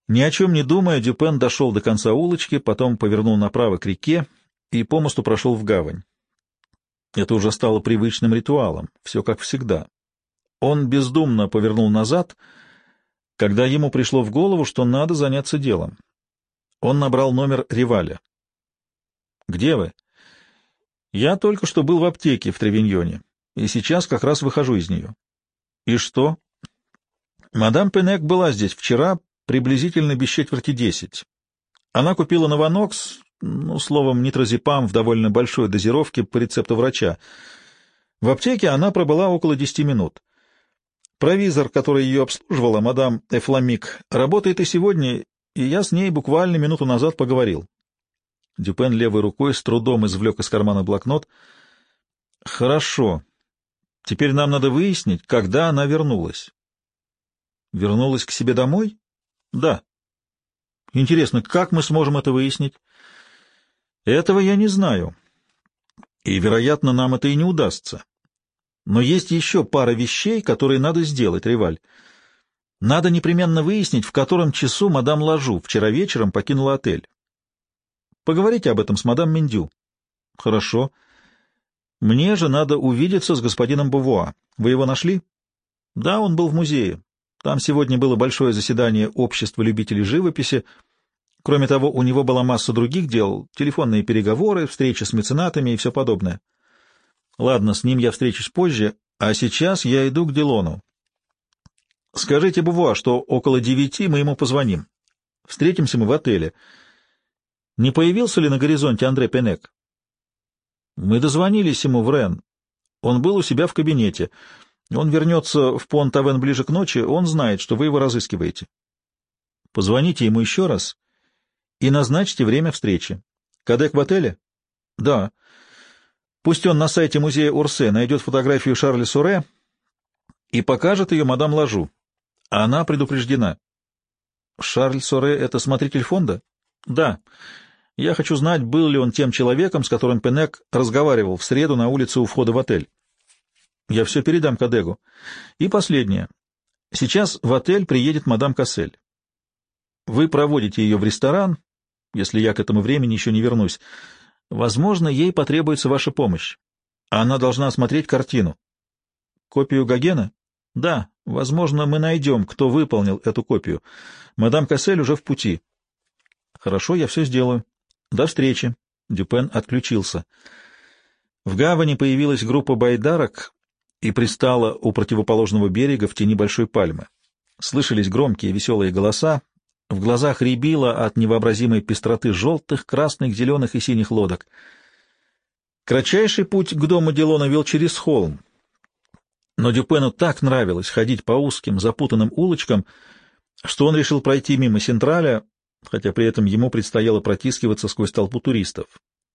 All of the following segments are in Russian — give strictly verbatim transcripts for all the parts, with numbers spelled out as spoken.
Ни о чем не думая, Дюпен дошел до конца улочки, потом повернул направо к реке и по мосту прошел в гавань. Это уже стало привычным ритуалом, все как всегда. Он бездумно повернул назад, когда ему пришло в голову, что надо заняться делом. Он набрал номер Риваля. «Где вы?» «Я только что был в аптеке в Тревиньоне, и сейчас как раз выхожу из нее». «И что?» «Мадам Пенек была здесь вчера, приблизительно без четверти десять. Она купила новонокс, ну, словом, нитрозепам в довольно большой дозировке по рецепту врача. В аптеке она пробыла около десяти минут. Провизор, который ее обслуживала, мадам Эфламик, работает и сегодня, и я с ней буквально минуту назад поговорил». Дюпен левой рукой с трудом извлек из кармана блокнот. «Хорошо. Теперь нам надо выяснить, когда она вернулась». «Вернулась к себе домой?» «Да». «Интересно, как мы сможем это выяснить?» «Этого я не знаю. И, вероятно, нам это и не удастся. Но есть еще пара вещей, которые надо сделать, Риваль. Надо непременно выяснить, в котором часу мадам Лажу вчера вечером покинула отель. Поговорите об этом с мадам Мендю». «Хорошо. Мне же надо увидеться с господином Бувуа. Вы его нашли?» «Да, он был в музее. Там сегодня было большое заседание общества любителей живописи. Кроме того, у него была масса других дел, телефонные переговоры, встречи с меценатами и все подобное». «Ладно, с ним я встречусь позже, а сейчас я иду к Делону. Скажите Бувуа, что около девяти мы ему позвоним. Встретимся мы в отеле. Не появился ли на горизонте Андре Пенек?» «Мы дозвонились ему в Рен. Он был у себя в кабинете. Он вернется в Пон-Тавен ближе к ночи. Он знает, что вы его разыскиваете. Позвоните ему еще раз и назначьте время встречи. Кадек в отеле?» «Да». «Пусть он на сайте музея Урсе найдет фотографию Шарля Суре и покажет ее мадам Лажу. Она предупреждена». «Шарль Суре — это смотритель фонда?» «Да. Я хочу знать, был ли он тем человеком, с которым Пенек разговаривал в среду на улице у входа в отель». «Я все передам Кадегу. И последнее. Сейчас в отель приедет мадам Кассель. Вы проводите ее в ресторан, если я к этому времени еще не вернусь. Возможно, ей потребуется ваша помощь. Она должна осмотреть картину». «Копию Гогена?» «Да. Возможно, мы найдем, кто выполнил эту копию. Мадам Кассель уже в пути». «Хорошо, я все сделаю. До встречи». Дюпен отключился. В гавани появилась группа байдарок и пристала у противоположного берега в тени большой пальмы. Слышались громкие веселые голоса, в глазах рябило от невообразимой пестроты желтых, красных, зеленых и синих лодок. Кратчайший путь к дому Делона вел через холм, но Дюпену так нравилось ходить по узким, запутанным улочкам, что он решил пройти мимо Сентраля, хотя при этом ему предстояло протискиваться сквозь толпу туристов.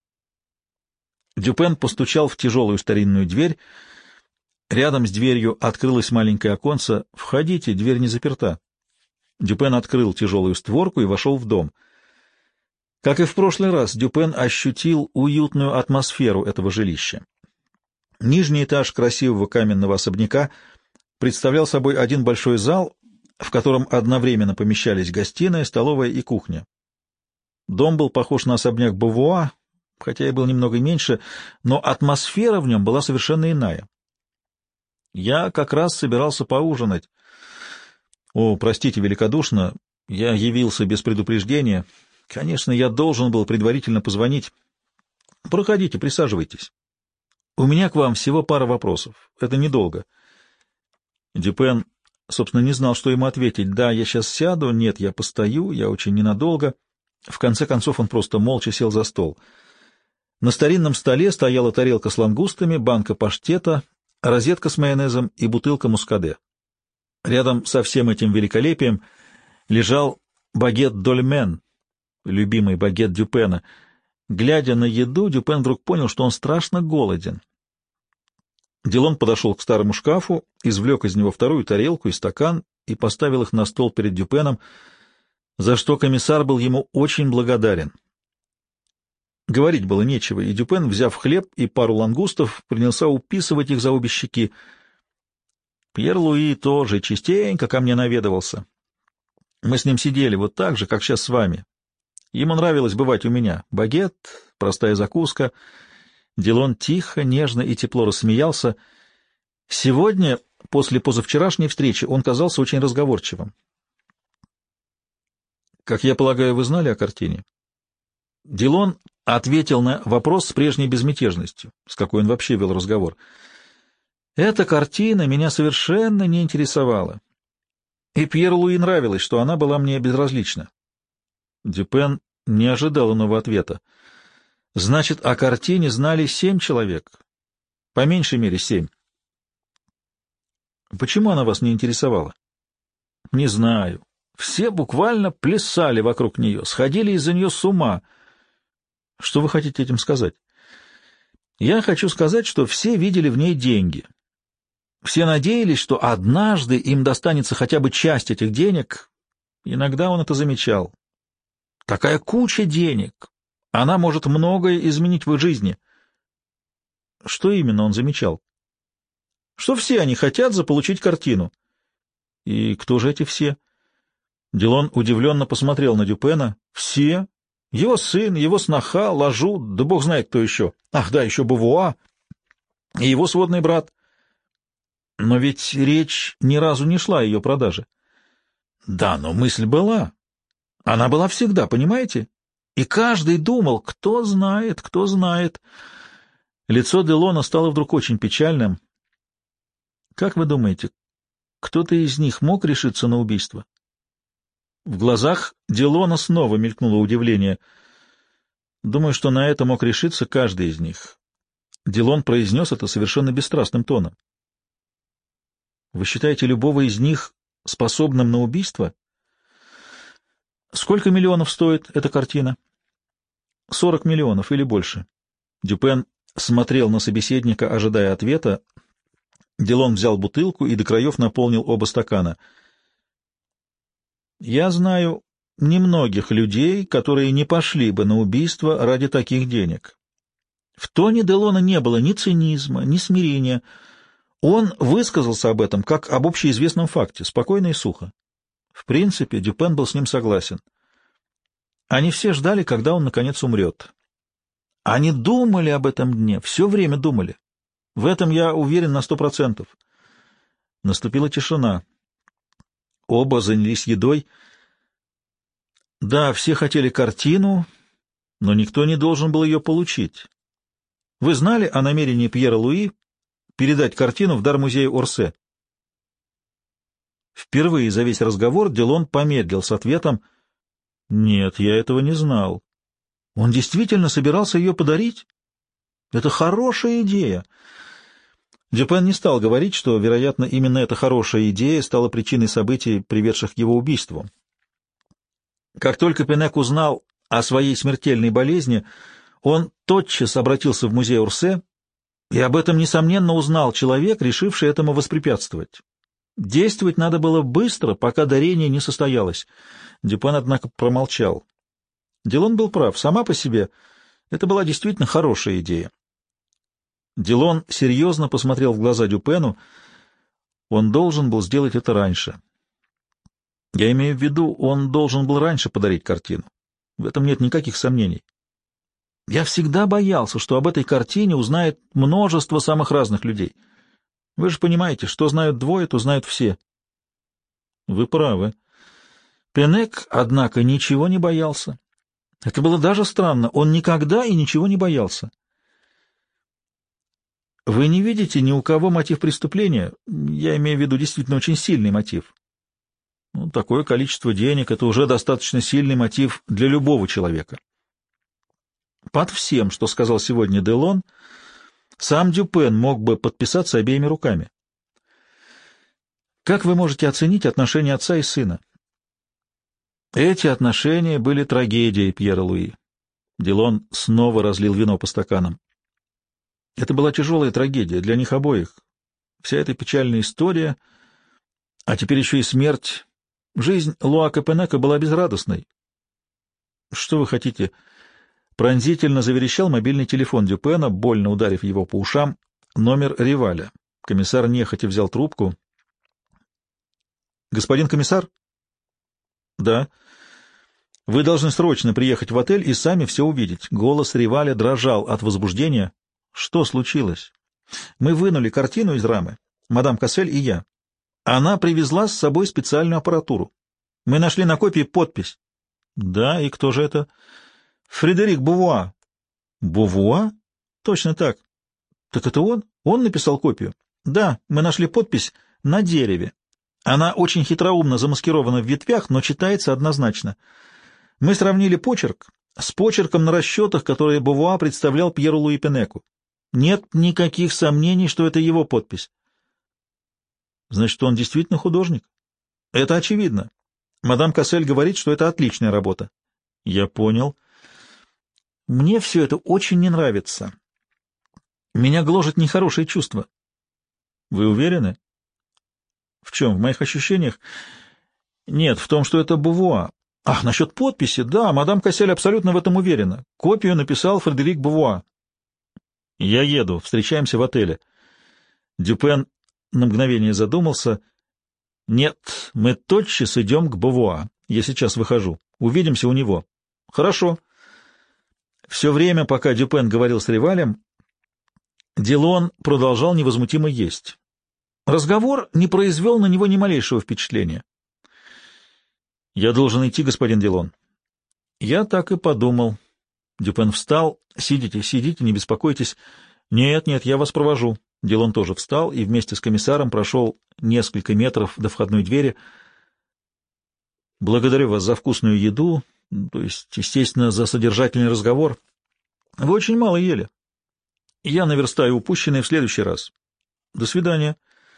Дюпен постучал в тяжелую старинную дверь. Рядом с дверью открылось маленькое оконце. «Входите, дверь не заперта». Дюпен открыл тяжелую створку и вошел в дом. Как и в прошлый раз, Дюпен ощутил уютную атмосферу этого жилища. Нижний этаж красивого каменного особняка представлял собой один большой зал, в котором одновременно помещались гостиная, столовая и кухня. Дом был похож на особняк Бувуа, хотя и был немного меньше, но атмосфера в нем была совершенно иная. «Я как раз собирался поужинать». «О, простите великодушно, я явился без предупреждения. Конечно, я должен был предварительно позвонить. Проходите, присаживайтесь. У меня к вам всего пара вопросов. Это недолго». Дюпен, собственно, не знал, что ему ответить. «Да, я сейчас сяду», «Нет, я постою», «Я очень ненадолго». В конце концов он просто молча сел за стол. На старинном столе стояла тарелка с лангустами, банка паштета, розетка с майонезом и бутылка мускаде. Рядом со всем этим великолепием лежал багет дольмен, любимый багет Дюпена. Глядя на еду, Дюпен вдруг понял, что он страшно голоден. Делон подошел к старому шкафу, извлек из него вторую тарелку и стакан и поставил их на стол перед Дюпеном, за что комиссар был ему очень благодарен. Говорить было нечего, и Дюпен, взяв хлеб и пару лангустов, принялся уписывать их за обе щеки. Пьер Луи тоже частенько ко мне наведывался. Мы с ним сидели вот так же, как сейчас с вами. Ему нравилось бывать у меня. Багет, простая закуска. Дилон тихо, нежно и тепло рассмеялся. Сегодня, после позавчерашней встречи, он казался очень разговорчивым. «Как я полагаю, вы знали о картине?» Дилон ответил на вопрос с прежней безмятежностью, с какой он вообще вел разговор. «Эта картина меня совершенно не интересовала, и Пьеру Луи нравилось, что она была мне безразлична». Дюпен не ожидал иного ответа. «Значит, о картине знали семь человек, по меньшей мере семь. Почему она вас не интересовала?» «Не знаю. Все буквально плясали вокруг нее, сходили из-за нее с ума». «Что вы хотите этим сказать?» «Я хочу сказать, что все видели в ней деньги. Все надеялись, что однажды им достанется хотя бы часть этих денег. Иногда он это замечал. Такая куча денег! Она может многое изменить в их жизни». «Что именно он замечал?» «Что все они хотят заполучить картину». «И кто же эти все?» Дилон удивленно посмотрел на Дюпена. «Все? Его сын, его сноха, Лажу, да бог знает кто еще. Ах да, еще Бувуа и его сводный брат». «Но ведь речь ни разу не шла о ее продаже». «Да, но мысль была. Она была всегда, понимаете? И каждый думал, кто знает, кто знает». Лицо Делона стало вдруг очень печальным. «Как вы думаете, кто-то из них мог решиться на убийство?» В глазах Делона снова мелькнуло удивление. «Думаю, что на это мог решиться каждый из них». Делон произнес это совершенно бесстрастным тоном. «Вы считаете любого из них способным на убийство?» «Сколько миллионов стоит эта картина?» «Сорок миллионов или больше». Дюпен смотрел на собеседника, ожидая ответа. Делон взял бутылку и до краев наполнил оба стакана. «Я знаю немногих людей, которые не пошли бы на убийство ради таких денег». В тоне Делона не было ни цинизма, ни смирения. Он высказался об этом как об общеизвестном факте, спокойно и сухо. В принципе, Дюпен был с ним согласен. Они все ждали, когда он, наконец, умрет. Они думали об этом дне, все время думали. В этом я уверен на сто процентов. Наступила тишина. Оба занялись едой. Да, все хотели картину, но никто не должен был ее получить. Вы знали о намерении Пьера Луи передать картину в дар музея Орсе? Впервые за весь разговор Делон помедлил с ответом. «Нет, я этого не знал. Он действительно собирался ее подарить? Это хорошая идея». Дюпен не стал говорить, что, вероятно, именно эта хорошая идея стала причиной событий, приведших к его убийству. Как только Пенек узнал о своей смертельной болезни, он тотчас обратился в музей Орсе, и об этом, несомненно, узнал человек, решивший этому воспрепятствовать. Действовать надо было быстро, пока дарение не состоялось. Дюпен, однако, промолчал. Дилон был прав. Сама по себе это была действительно хорошая идея. Дилон серьезно посмотрел в глаза Дюпену. Он должен был сделать это раньше. Я имею в виду, он должен был раньше подарить картину. В этом нет никаких сомнений. Я всегда боялся, что об этой картине узнает множество самых разных людей. Вы же понимаете, что знают двое, то знают все. Вы правы. Пенек, однако, ничего не боялся. Это было даже странно. Он никогда и ничего не боялся. Вы не видите ни у кого мотив преступления? Я имею в виду действительно очень сильный мотив. Ну, такое количество денег — это уже достаточно сильный мотив для любого человека. Под всем, что сказал сегодня Делон, сам Дюпен мог бы подписаться обеими руками. Как вы можете оценить отношения отца и сына? Эти отношения были трагедией Пьера Луи. Делон снова разлил вино по стаканам. Это была тяжелая трагедия для них обоих. Вся эта печальная история, а теперь еще и смерть. Жизнь Луака Пенека была безрадостной. Что вы хотите? Пронзительно заверещал мобильный телефон Дюпена, больно ударив его по ушам. Номер Риваля. Комиссар нехотя взял трубку. Господин комиссар? Да. Вы должны срочно приехать в отель и сами все увидеть. Голос Риваля дрожал от возбуждения. Что случилось? Мы вынули картину из рамы, мадам Кассель и я. Она привезла с собой специальную аппаратуру. Мы нашли на копии подпись. Да, и кто же это? Фредерик Бувуа. Бувуа? Точно так. Так это он? Он написал копию? Да, мы нашли подпись на дереве. Она очень хитроумно замаскирована в ветвях, но читается однозначно. Мы сравнили почерк с почерком на расчетах, которые Бувуа представлял Пьеру Луи Пенеку. Нет никаких сомнений, что это его подпись. Значит, он действительно художник? Это очевидно. Мадам Кассель говорит, что это отличная работа. Я понял. Мне все это очень не нравится. Меня гложет нехорошее чувство. Вы уверены? В чем? В моих ощущениях? Нет, в том, что это Бувуа. Ах, насчет подписи, да, мадам Кассель абсолютно в этом уверена. Копию написал Фредерик Бувуа. Я еду, встречаемся в отеле. Дюпен на мгновение задумался. Нет, мы тотчас идем к Бувуа. Я сейчас выхожу. Увидимся у него. Хорошо. Все время, пока Дюпен говорил с Ривалем, Дилон продолжал невозмутимо есть. Разговор не произвел на него ни малейшего впечатления. «Я должен идти, господин Дилон». «Я так и подумал». Дюпен встал. «Сидите, сидите, не беспокойтесь». «Нет, нет, я вас провожу». Дилон тоже встал и вместе с комиссаром прошел несколько метров до входной двери. «Благодарю вас за вкусную еду, то есть, естественно, за содержательный разговор. Вы очень мало ели. Я наверстаю упущенное в следующий раз. До свидания».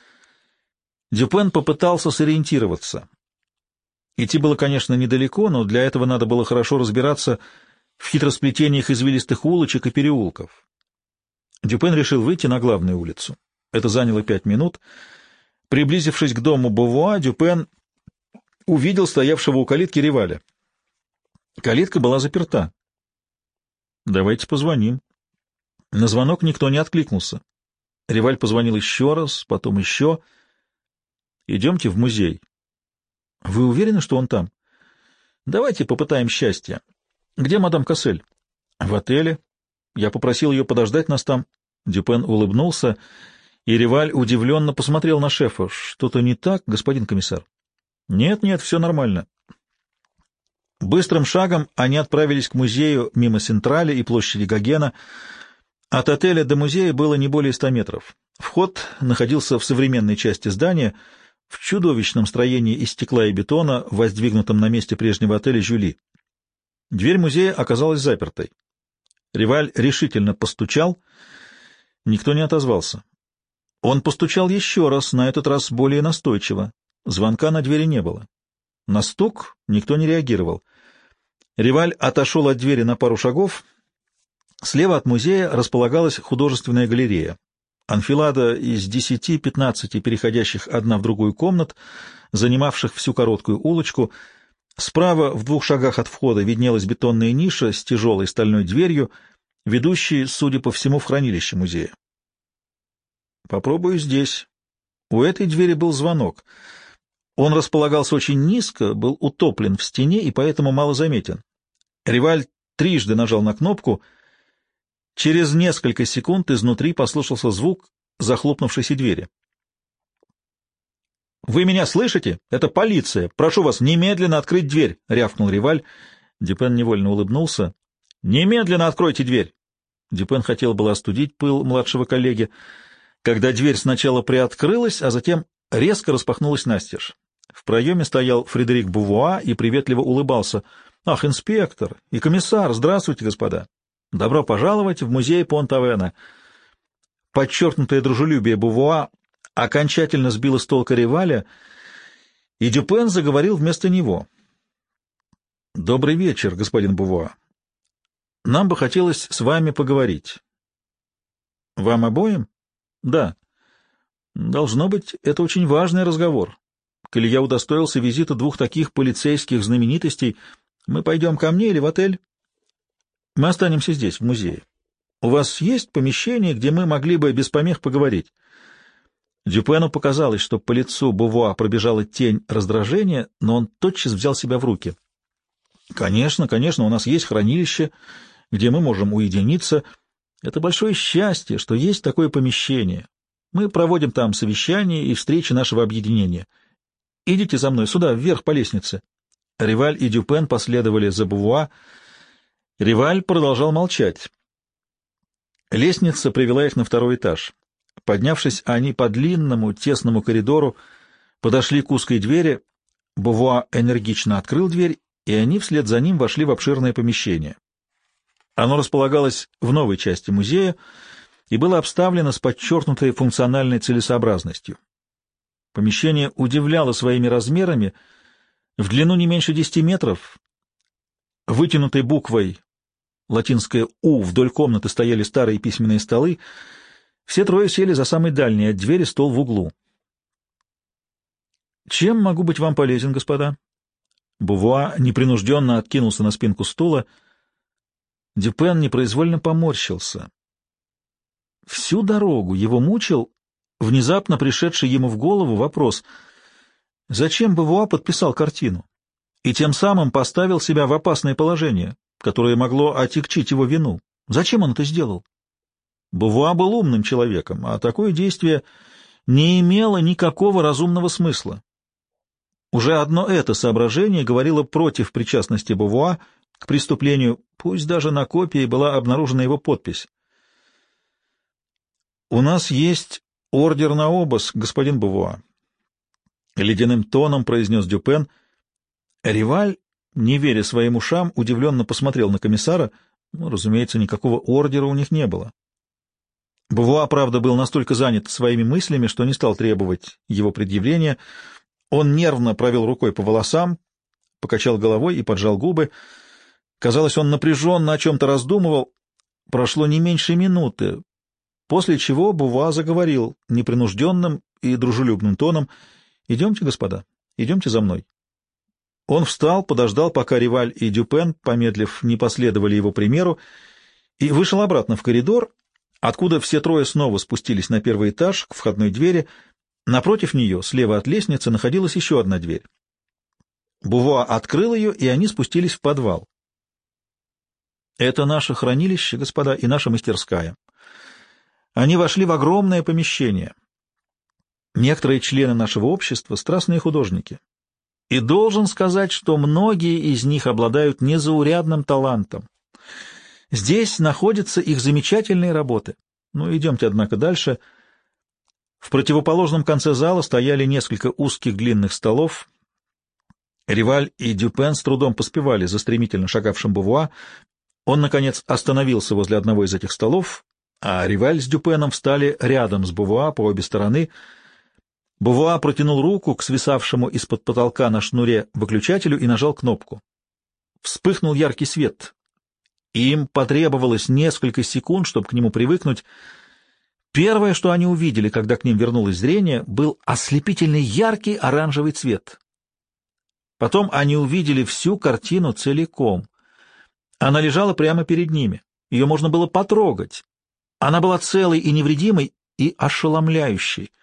Дюпен попытался сориентироваться. Идти было, конечно, недалеко, но для этого надо было хорошо разбираться в хитросплетениях извилистых улочек и переулков. Дюпен решил выйти на главную улицу. Это заняло пять минут. Приблизившись к дому Бувуа, Дюпен увидел стоявшего у калитки Риваля. Калитка была заперта. «Давайте позвоним». На звонок никто не откликнулся. Риваль позвонил еще раз, потом еще. «Идемте в музей». «Вы уверены, что он там?» «Давайте попытаем счастье. Где мадам Кассель?» «В отеле. Я попросил ее подождать нас там». Дюпен улыбнулся, и Риваль удивленно посмотрел на шефа. «Что-то не так, господин комиссар?» «Нет, нет, все нормально». Быстрым шагом они отправились к музею мимо Сентрали и площади Гогена. От отеля до музея было не более ста метров. Вход находился в современной части здания, в чудовищном строении из стекла и бетона, воздвигнутом на месте прежнего отеля «Жюли». Дверь музея оказалась запертой. Риваль решительно постучал. Никто не отозвался. Он постучал еще раз, на этот раз более настойчиво. Звонка на двери не было. На стук никто не реагировал. Риваль отошел от двери на пару шагов. Слева от музея располагалась художественная галерея. Анфилада из десяти-пятнадцати переходящих одна в другую комнат, занимавших всю короткую улочку. Справа, в двух шагах от входа, виднелась бетонная ниша с тяжелой стальной дверью, ведущей, судя по всему, в хранилище музея. «Попробую здесь». У этой двери был звонок. Он располагался очень низко, был утоплен в стене и поэтому мало заметен. Риваль трижды нажал на кнопку. Через несколько секунд изнутри послышался звук захлопнувшейся двери. «Вы меня слышите? Это полиция! Прошу вас, немедленно открыть дверь!» — рявкнул Риваль. Дюпен невольно улыбнулся. «Немедленно откройте дверь!» Дюпен хотел было остудить пыл младшего коллеги, когда дверь сначала приоткрылась, а затем резко распахнулась настежь. В проеме стоял Фредерик Бувуа и приветливо улыбался. «Ах, инспектор и комиссар! Здравствуйте, господа! Добро пожаловать в музей Понт-Авена!» Подчеркнутое дружелюбие Бувуа окончательно сбило с толка Риваля, и Дюпен заговорил вместо него. «Добрый вечер, господин Бувуа. Нам бы хотелось с вами поговорить». «Вам обоим?» «Да». «Должно быть, это очень важный разговор. Коли я удостоился визита двух таких полицейских знаменитостей, мы пойдем ко мне или в отель?» «Мы останемся здесь, в музее. У вас есть помещение, где мы могли бы без помех поговорить?» Дюпену показалось, что по лицу Бувуа пробежала тень раздражения, но он тотчас взял себя в руки. «Конечно, конечно, у нас есть хранилище, где мы можем уединиться. Это большое счастье, что есть такое помещение. Мы проводим там совещания и встречи нашего объединения. Идите за мной, сюда, вверх по лестнице». Риваль и Дюпен последовали за Бувуа. Риваль продолжал молчать. Лестница привела их на второй этаж. Поднявшись, они по длинному, тесному коридору подошли к узкой двери. Бувуа энергично открыл дверь, и они вслед за ним вошли в обширное помещение. Оно располагалось в новой части музея и было обставлено с подчеркнутой функциональной целесообразностью. Помещение удивляло своими размерами, в длину не меньше десяти метров. Вытянутой буквой латинское «У» вдоль комнаты стояли старые письменные столы. Все трое сели за самый дальний от двери стол в углу. «Чем могу быть вам полезен, господа?» Бувуа непринужденно откинулся на спинку стула. Дюпен непроизвольно поморщился. Всю дорогу его мучил внезапно пришедший ему в голову вопрос, зачем Бувуа подписал картину и тем самым поставил себя в опасное положение, которое могло отягчить его вину. Зачем он это сделал? Бувуа был умным человеком, а такое действие не имело никакого разумного смысла. Уже одно это соображение говорило против причастности Бувуа к преступлению, пусть даже на копии была обнаружена его подпись. «У нас есть ордер на обыск, господин Бувуа», — ледяным тоном произнес Дюпен. Риваль, не веря своим ушам, удивленно посмотрел на комиссара. Ну, разумеется, никакого ордера у них не было. Бувуа, правда, был настолько занят своими мыслями, что не стал требовать его предъявления. Он нервно провел рукой по волосам, покачал головой и поджал губы. Казалось, он напряженно о чем-то раздумывал. Прошло не меньше минуты, после чего Бувуа заговорил непринужденным и дружелюбным тоном: «Идемте, господа, идемте за мной». Он встал, подождал, пока Риваль и Дюпен, помедлив, не последовали его примеру, и вышел обратно в коридор, откуда все трое снова спустились на первый этаж к входной двери. Напротив нее, слева от лестницы, находилась еще одна дверь. Бувуа открыл ее, и они спустились в подвал. «Это наше хранилище, господа, и наша мастерская». Они вошли в огромное помещение. Некоторые члены нашего общества — страстные художники. И должен сказать, что многие из них обладают незаурядным талантом. Здесь находятся их замечательные работы. Ну, идемте, однако, дальше. В противоположном конце зала стояли несколько узких длинных столов. Риваль и Дюпен с трудом поспевали за стремительно шагавшим Бувуа. Он, наконец, остановился возле одного из этих столов, а Риваль с Дюпеном встали рядом с Бувуа по обе стороны. Бувуа протянул руку к свисавшему из-под потолка на шнуре выключателю и нажал кнопку. Вспыхнул яркий свет. Им потребовалось несколько секунд, чтобы к нему привыкнуть. Первое, что они увидели, когда к ним вернулось зрение, был ослепительный яркий оранжевый цвет. Потом они увидели всю картину целиком. Она лежала прямо перед ними. Ее можно было потрогать. Она была целой и невредимой, и ошеломляющей.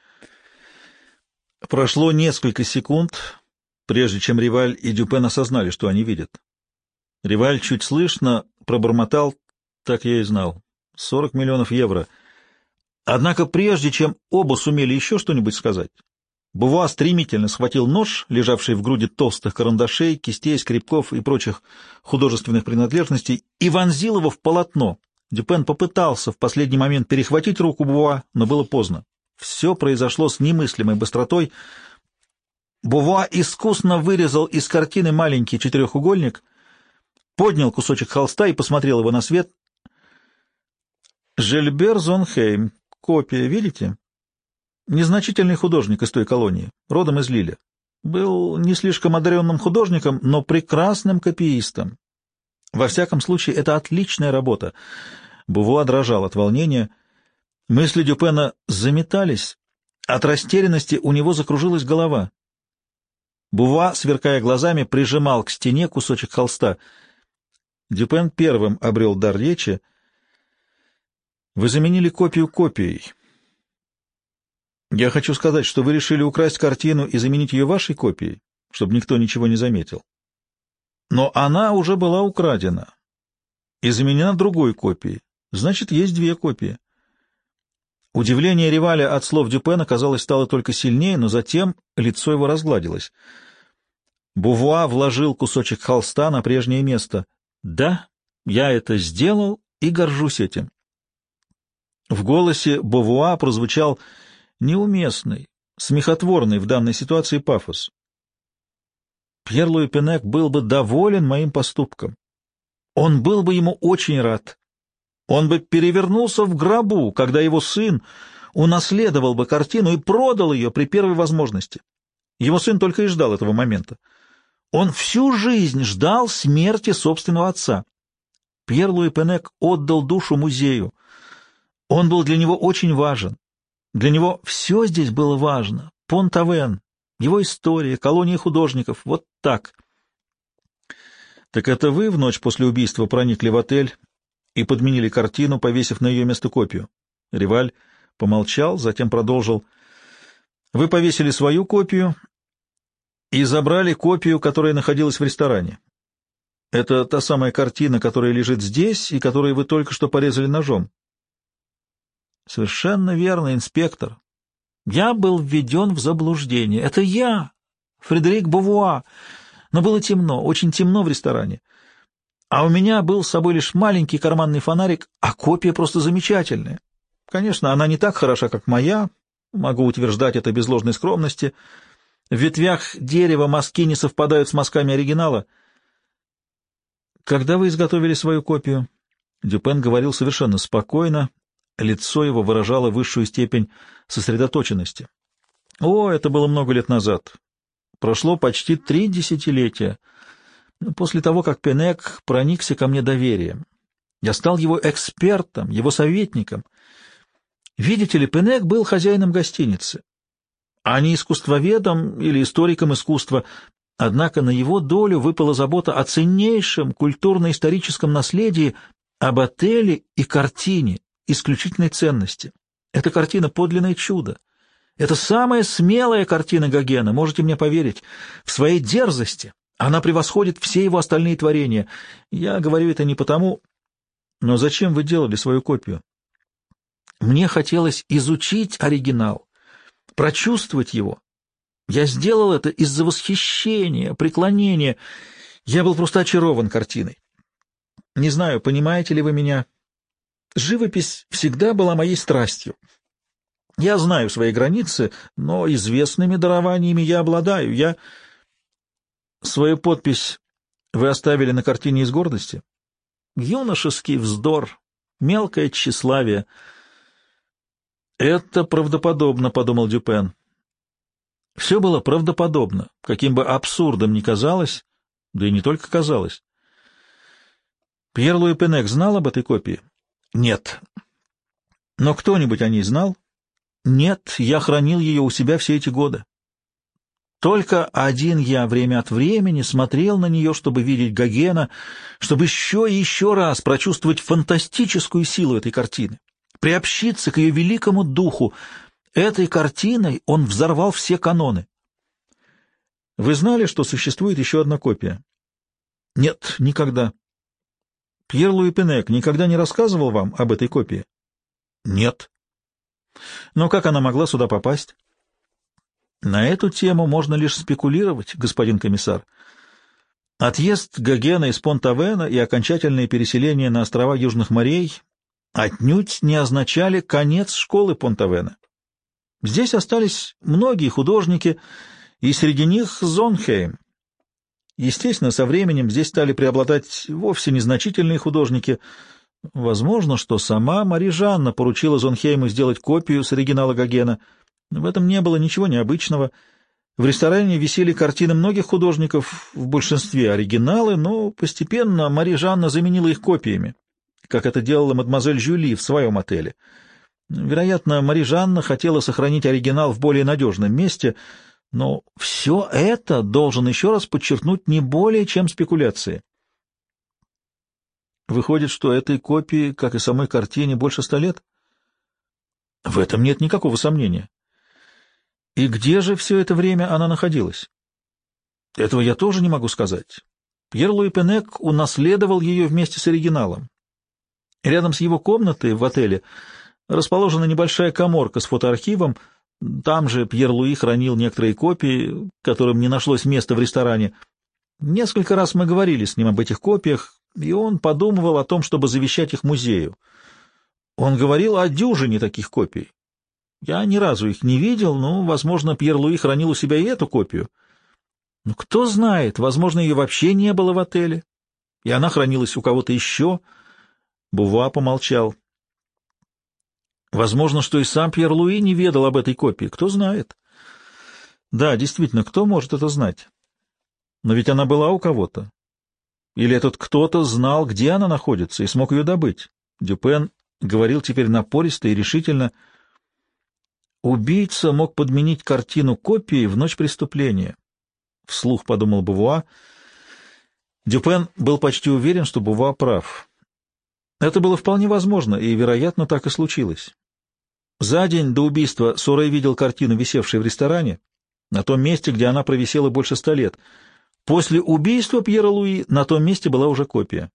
Прошло несколько секунд, прежде чем Риваль и Дюпен осознали, что они видят. Риваль чуть слышно пробормотал: «Так я и знал. Сорок миллионов евро». Однако прежде чем оба сумели еще что-нибудь сказать, Бувуа стремительно схватил нож, лежавший в груди толстых карандашей, кистей, скребков и прочих художественных принадлежностей, и вонзил его в полотно. Дюпен попытался в последний момент перехватить руку Бувуа, но было поздно. Все произошло с немыслимой быстротой. Бувуа искусно вырезал из картины маленький четырехугольник, поднял кусочек холста и посмотрел его на свет. «Жильбер Зонхейм. Копия, видите? Незначительный художник из той колонии, родом из Лиля. Был не слишком одаренным художником, но прекрасным копиистом. Во всяком случае, это отличная работа». Бувуа дрожал от волнения. Мысли Дюпена заметались. От растерянности у него закружилась голова. Бувуа, сверкая глазами, прижимал к стене кусочек холста. Дюпен первым обрел дар речи. «Вы заменили копию копией. Я хочу сказать, что вы решили украсть картину и заменить ее вашей копией, чтобы никто ничего не заметил. Но она уже была украдена и заменена другой копией. Значит, есть две копии. Удивление Риваля от слов Дюпена, казалось, стало только сильнее, но затем лицо его разгладилось. Бувуа вложил кусочек холста на прежнее место. «Да, я это сделал и горжусь этим». В голосе Бувуа прозвучал неуместный, смехотворный в данной ситуации пафос. Пьер-Луи Пенек был бы доволен моим поступком. Он был бы ему очень рад. Он бы перевернулся в гробу, когда его сын унаследовал бы картину и продал ее при первой возможности. Его сын только и ждал этого момента. Он всю жизнь ждал смерти собственного отца. Пьер-Луи Пенек отдал душу музею. Он был для него очень важен. Для него все здесь было важно. Понт-Авен, его история, колония художников. Вот так. Так это вы в ночь после убийства проникли в отель и подменили картину, повесив на ее место копию? Риваль помолчал, затем продолжил. Вы повесили свою копию и забрали копию, которая находилась в ресторане. Это та самая картина, которая лежит здесь и которую вы только что порезали ножом. Совершенно верно, инспектор. Я был введен в заблуждение. Это я, Фредерик Бувуа. Но было темно, очень темно в ресторане. А у меня был с собой лишь маленький карманный фонарик, а копия просто замечательная. Конечно, она не так хороша, как моя, могу утверждать это без ложной скромности. В ветвях дерева мазки не совпадают с мазками оригинала. Когда вы изготовили свою копию? Дюпен говорил совершенно спокойно, лицо его выражало высшую степень сосредоточенности. О, это было много лет назад. Прошло почти три десятилетия. После того, как Пенек проникся ко мне доверием. Я стал его экспертом, его советником. Видите ли, Пенек был хозяином гостиницы, а не искусствоведом или историком искусства. Однако на его долю выпала забота о ценнейшем культурно-историческом наследии, об отеле и картине исключительной ценности. Эта картина — подлинное чудо. Это самая смелая картина Гогена, можете мне поверить. В своей дерзости она превосходит все его остальные творения. Я говорю это не потому... Но зачем вы делали свою копию? Мне хотелось изучить оригинал, прочувствовать его. Я сделал это из-за восхищения, преклонения. Я был просто очарован картиной. Не знаю, понимаете ли вы меня. Живопись всегда была моей страстью. Я знаю свои границы, но известными дарованиями я обладаю. Я... Свою подпись вы оставили на картине из гордости? Юношеский вздор, мелкое тщеславие. Это правдоподобно, — подумал Дюпен. Все было правдоподобно, каким бы абсурдом ни казалось, да и не только казалось. Пьер-Луи Пенек знал об этой копии? Нет. Но кто-нибудь о ней знал? Нет, я хранил ее у себя все эти годы. Только один я время от времени смотрел на нее, чтобы видеть Гогена, чтобы еще и еще раз прочувствовать фантастическую силу этой картины, приобщиться к ее великому духу. Этой картиной он взорвал все каноны. Вы знали, что существует еще одна копия? Нет, никогда. Пьер-Луи Пенек никогда не рассказывал вам об этой копии? Нет. Но как она могла сюда попасть? На эту тему можно лишь спекулировать, господин комиссар. Отъезд Гогена из Понт-Авена и окончательное переселение на острова Южных морей отнюдь не означали конец школы Понт-Авена. Здесь остались многие художники, и среди них Зонхейм. Естественно, со временем здесь стали преобладать вовсе незначительные художники. Возможно, что сама Мари Жанна поручила Зонхейму сделать копию с оригинала Гогена. В этом не было ничего необычного. В ресторане висели картины многих художников, в большинстве оригиналы, но постепенно Мари Жанна заменила их копиями, как это делала мадемуазель Жюли в своем отеле. Вероятно, Мари Жанна хотела сохранить оригинал в более надежном месте, но все это, должен еще раз подчеркнуть, не более чем спекуляции. Выходит, что этой копии, как и самой картине, больше ста лет? В этом нет никакого сомнения. И где же все это время она находилась? Этого я тоже не могу сказать. Пьер-Луи Пенек унаследовал ее вместе с оригиналом. Рядом с его комнатой в отеле расположена небольшая каморка с фотоархивом. Там же Пьер-Луи хранил некоторые копии, которым не нашлось места в ресторане. Несколько раз мы говорили с ним об этих копиях, и он подумывал о том, чтобы завещать их музею. Он говорил о дюжине таких копий. Я ни разу их не видел, но, возможно, Пьер-Луи хранил у себя и эту копию. Но кто знает, возможно, ее вообще не было в отеле, и она хранилась у кого-то еще. Бувуа помолчал. Возможно, что и сам Пьер-Луи не ведал об этой копии. Кто знает? Да, действительно, кто может это знать? Но ведь она была у кого-то. Или этот кто-то знал, где она находится, и смог ее добыть? Дюпен говорил теперь напористо и решительно. Убийца мог подменить картину копии в ночь преступления. Вслух подумал Бувуа. Дюпен был почти уверен, что Бувуа прав. Это было вполне возможно, и, вероятно, так и случилось. За день до убийства Соре видел картину, висевшую в ресторане, на том месте, где она провисела больше ста лет. После убийства Пьера Луи на том месте была уже копия.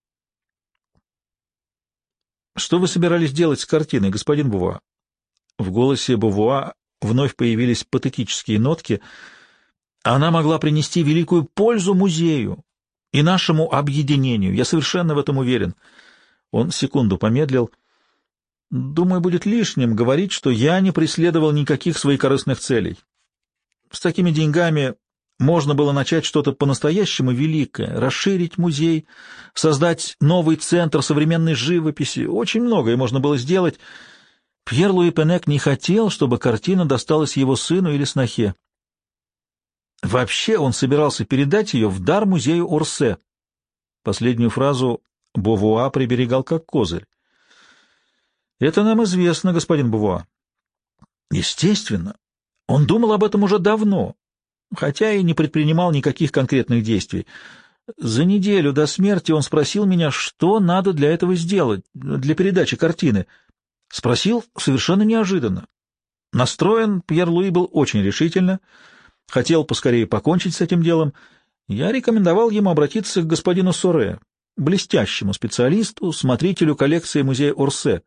«Что вы собирались делать с картиной, господин Бувуа?» В голосе Бувуа вновь появились патетические нотки. «Она могла принести великую пользу музею и нашему объединению. Я совершенно в этом уверен». Он секунду помедлил. «Думаю, будет лишним говорить, что я не преследовал никаких своих корыстных целей. С такими деньгами можно было начать что-то по-настоящему великое, расширить музей, создать новый центр современной живописи. Очень многое можно было сделать. Пьер-Луи Пенек не хотел, чтобы картина досталась его сыну или снохе. Вообще он собирался передать ее в дар музею Орсе». Последнюю фразу Бувуа приберегал как козырь. «Это нам известно, господин Бувуа». Естественно, он думал об этом уже давно, хотя и не предпринимал никаких конкретных действий. За неделю до смерти он спросил меня, что надо для этого сделать, для передачи картины. Спросил совершенно неожиданно. Настроен Пьер-Луи был очень решительно, хотел поскорее покончить с этим делом. Я рекомендовал ему обратиться к господину Соре, блестящему специалисту, смотрителю коллекции музея Орсе.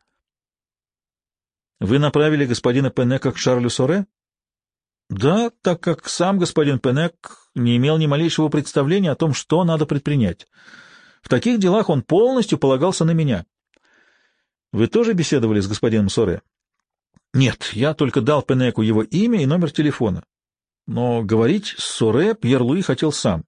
Вы направили господина Пенека к Шарлю Соре? Да, так как сам господин Пенек не имел ни малейшего представления о том, что надо предпринять. В таких делах он полностью полагался на меня. Вы тоже беседовали с господином Соре? Нет, я только дал Пенеку его имя и номер телефона. Но говорить с Соре Пьер-Луи хотел сам.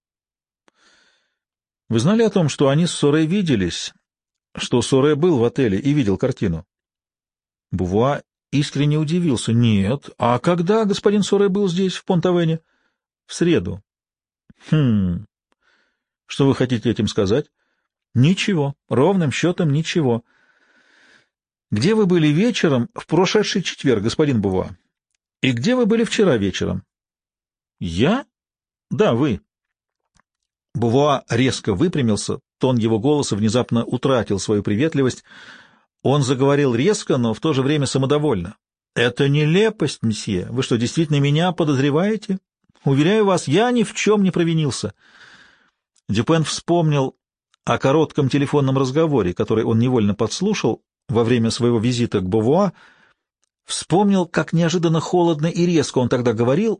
Вы знали о том, что они с Соре виделись, что Соре был в отеле и видел картину? Бувуа искренне удивился. Нет. А когда господин Соре был здесь, в Понт-Авене? В среду. Хм. Что вы хотите этим сказать? Ничего. Ровным счетом ничего. Где вы были вечером в прошедший четверг, господин Бувуа? И где вы были вчера вечером? Я? Да, вы. Бувуа резко выпрямился, тон его голоса внезапно утратил свою приветливость. Он заговорил резко, но в то же время самодовольно. «Это нелепость, месье. Вы что, действительно меня подозреваете? Уверяю вас, я ни в чем не провинился». Дюпен вспомнил о коротком телефонном разговоре, который он невольно подслушал во время своего визита к Бувуа, вспомнил, как неожиданно холодно и резко он тогда говорил.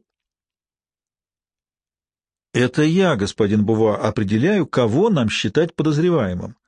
«Это я, господин Бувуа, определяю, кого нам считать подозреваемым.